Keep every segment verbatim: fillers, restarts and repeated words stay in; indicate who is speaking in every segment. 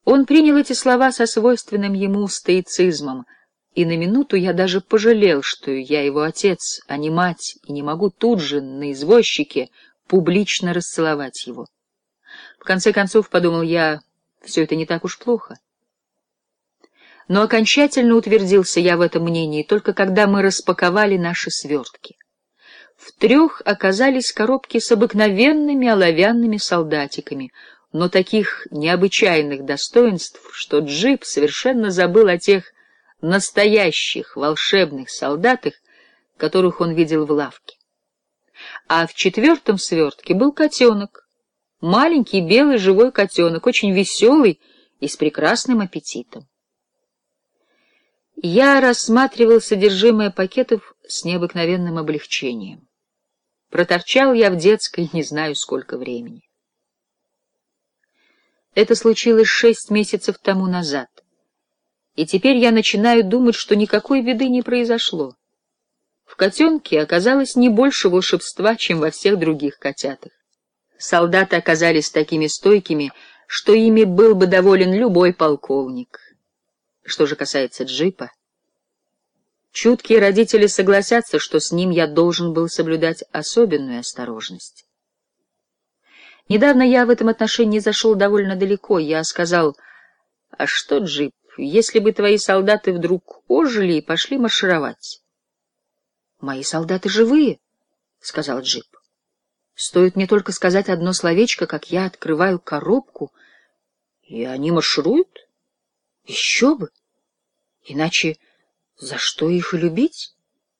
Speaker 1: Он принял эти слова со свойственным ему стоицизмом, и на минуту я даже пожалел, что я его отец, а не мать, и не могу тут же, на извозчике, публично расцеловать его. В конце концов, подумал я, все это не так уж плохо. Но окончательно утвердился я в этом мнении, только когда мы распаковали наши свертки. В трех оказались коробки с обыкновенными оловянными солдатиками, но таких необычайных достоинств, что Джип совершенно забыл о тех настоящих волшебных солдатах, которых он видел в лавке. А в четвертом свертке был котенок, маленький белый живой котенок, очень веселый и с прекрасным аппетитом. Я рассматривал содержимое пакетов с необыкновенным облегчением. Проторчал я в детской не знаю сколько времени. Это случилось шесть месяцев тому назад, и теперь я начинаю думать, что никакой беды не произошло. В котенке оказалось не больше волшебства, чем во всех других котятах. Солдаты оказались такими стойкими, что ими был бы доволен любой полковник. Что же касается Джипа, чуткие родители согласятся, что с ним я должен был соблюдать особенную осторожность. Недавно я в этом отношении зашел довольно далеко. Я сказал: «А что, Джип, если бы твои солдаты вдруг ожили и пошли маршировать?» «Мои солдаты живые», — сказал Джип. «Стоит мне только сказать одно словечко, как я открываю коробку, и они маршируют? Еще бы! Иначе за что их и любить?»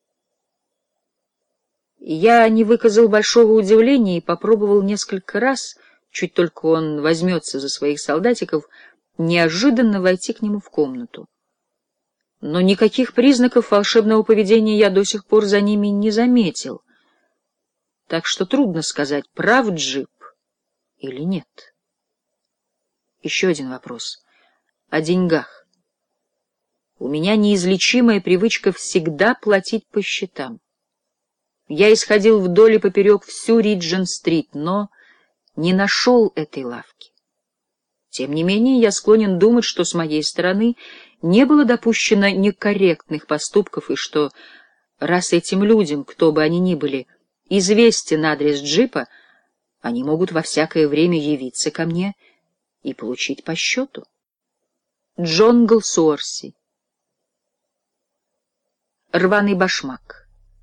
Speaker 1: Я не выказал большого удивления и попробовал несколько раз, чуть только он возьмется за своих солдатиков, неожиданно войти к нему в комнату. Но никаких признаков волшебного поведения я до сих пор за ними не заметил, так что трудно сказать, прав Джип или нет. Еще один вопрос. О деньгах. У меня неизлечимая привычка всегда платить по счетам. Я исходил вдоль и поперек всю Риджент-стрит, но не нашел этой лавки. Тем не менее, я склонен думать, что с моей стороны не было допущено некорректных поступков, и что, раз этим людям, кто бы они ни были, известен адрес Джипа, они могут во всякое время явиться ко мне и получить по счету. Джон Голсуорси. Рваный башмак.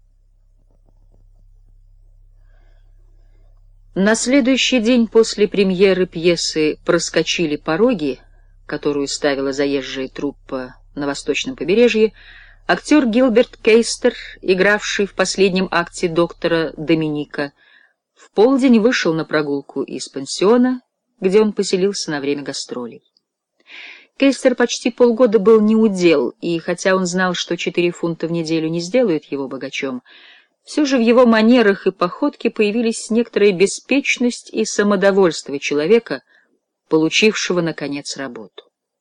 Speaker 1: На следующий день после премьеры пьесы «Проскочили пороги», которую ставила заезжая труппа на восточном побережье, актер Гилберт Кейстер, игравший в последнем акте доктора Доминика, в полдень вышел на прогулку из пансиона, где он поселился на время гастролей. Кейстер почти полгода был неудел, и хотя он знал, что четыре фунта в неделю не сделают его богачом, все же в его манерах и походке появились некоторая беспечность и самодовольство человека, получившего, наконец, работу.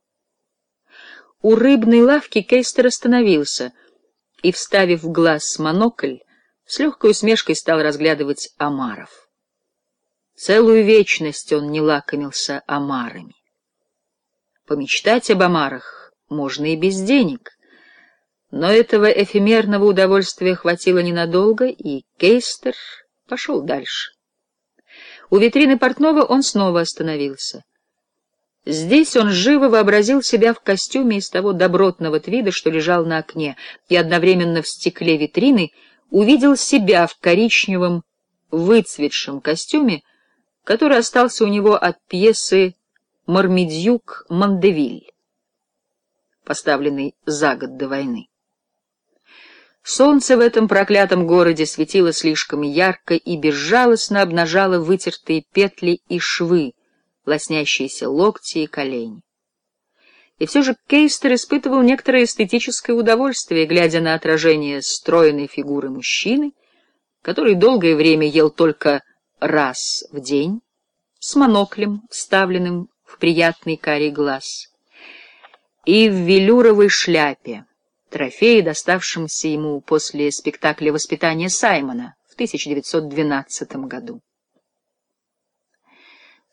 Speaker 1: У рыбной лавки Кейстер остановился и, вставив в глаз монокль, с легкой усмешкой стал разглядывать омаров. Целую вечность он не лакомился омарами. Помечтать об омарах можно и без денег. Но этого эфемерного удовольствия хватило ненадолго, и Кейстер пошел дальше. У витрины портного он снова остановился. Здесь он живо вообразил себя в костюме из того добротного твида, что лежал на окне, и одновременно в стекле витрины увидел себя в коричневом выцветшем костюме, который остался у него от пьесы «Мармедьюк Мандевиль», поставленной за год до войны. Солнце в этом проклятом городе светило слишком ярко и безжалостно обнажало вытертые петли и швы, лоснящиеся локти и колени. И все же Кейстер испытывал некоторое эстетическое удовольствие, глядя на отражение стройной фигуры мужчины, который долгое время ел только раз в день, с моноклем, вставленным в приятный карий глаз, и в велюровой шляпе, трофее, доставшемся ему после спектакля «Воспитание Саймона» в тысяча девятьсот двенадцатом году.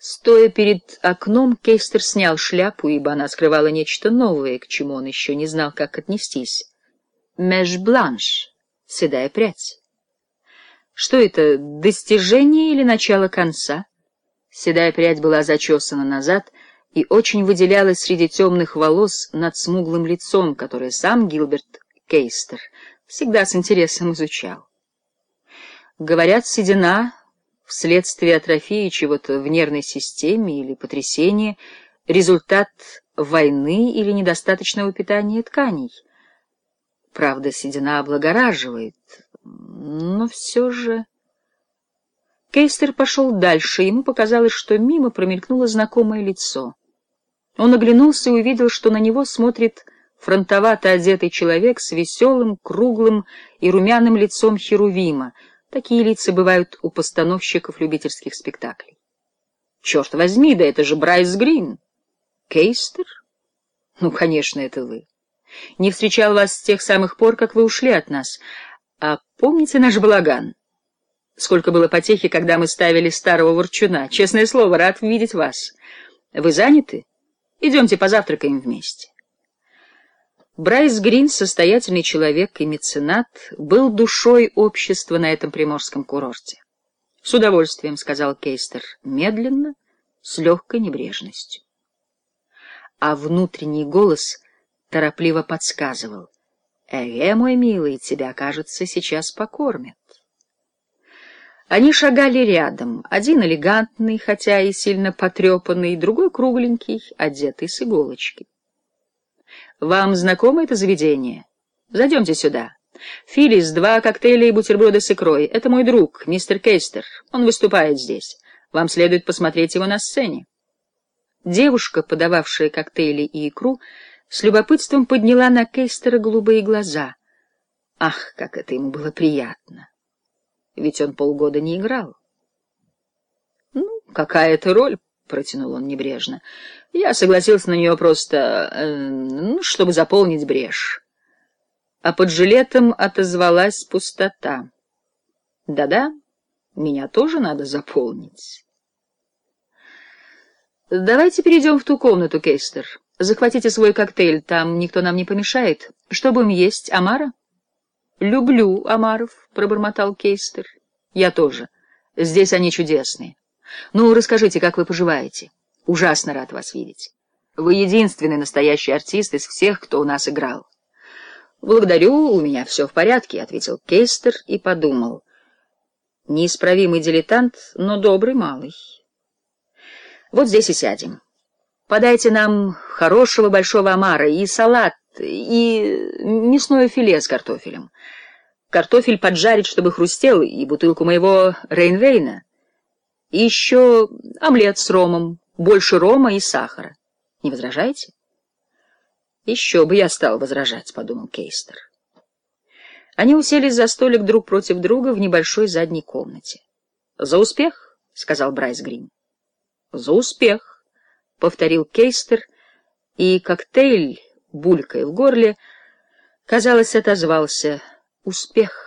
Speaker 1: Стоя перед окном, Кейстер снял шляпу, ибо она скрывала нечто новое, к чему он еще не знал, как отнестись. Меж-бланш, седая прядь. Что это, достижение или начало конца? Седая прядь была зачесана назад и очень выделялась среди темных волос над смуглым лицом, которое сам Гилберт Кейстер всегда с интересом изучал. Говорят, седина вследствие атрофии чего-то в нервной системе или потрясения — результат войны или недостаточного питания тканей. Правда, седина облагораживает, но все же... Кейстер пошел дальше, ему показалось, что мимо промелькнуло знакомое лицо. Он оглянулся и увидел, что на него смотрит фронтовато одетый человек с веселым, круглым и румяным лицом херувима. Такие лица бывают у постановщиков любительских спектаклей. Черт возьми, да это же Брайс Грин! Кейстер? Ну, конечно, это вы. Не встречал вас с тех самых пор, как вы ушли от нас. А помните наш балаган? Сколько было потехи, когда мы ставили старого ворчуна. Честное слово, рад видеть вас. Вы заняты? Идемте позавтракаем вместе. Брайс Грин, состоятельный человек и меценат, был душой общества на этом приморском курорте. — С удовольствием, — сказал Кейстер, медленно, с легкой небрежностью. А внутренний голос торопливо подсказывал: — Эге, мой милый, тебя, кажется, сейчас покормят. Они шагали рядом, один элегантный, хотя и сильно потрепанный, другой кругленький, одетый с иголочки. — Вам знакомо это заведение? Зайдемте сюда. Филлис, два коктейля и бутерброды с икрой. Это мой друг, мистер Кейстер. Он выступает здесь. Вам следует посмотреть его на сцене. Девушка, подававшая коктейли и икру, с любопытством подняла на Кейстера голубые глаза. Ах, как это ему было приятно! Ведь он полгода не играл. — Ну, какая это роль? — протянул он небрежно. — Я согласился на нее просто, э, ну, чтобы заполнить брешь. А под жилетом отозвалась пустота. Да-да, меня тоже надо заполнить. Давайте перейдем в ту комнату, Кейстер. Захватите свой коктейль, там никто нам не помешает. Что будем есть, омара? Люблю омаров, пробормотал Кейстер. Я тоже. Здесь они чудесные. Ну, расскажите, как вы поживаете? Ужасно рад вас видеть. Вы единственный настоящий артист из всех, кто у нас играл. Благодарю, у меня все в порядке, ответил Кейстер и подумал. Неисправимый дилетант, но добрый малый. Вот здесь и сядем. Подайте нам хорошего большого омара и салат, и мясное филе с картофелем. Картофель поджарить, чтобы хрустел, и бутылку моего Рейнвейна. И еще омлет с ромом, больше рома и сахара. Не возражаете? Еще бы я стал возражать, — подумал Кейстер. Они уселись за столик друг против друга в небольшой задней комнате. — За успех, — сказал Брайс Грин. — За успех, — повторил Кейстер, и коктейль, булькая в горле, казалось, отозвался: — Успех.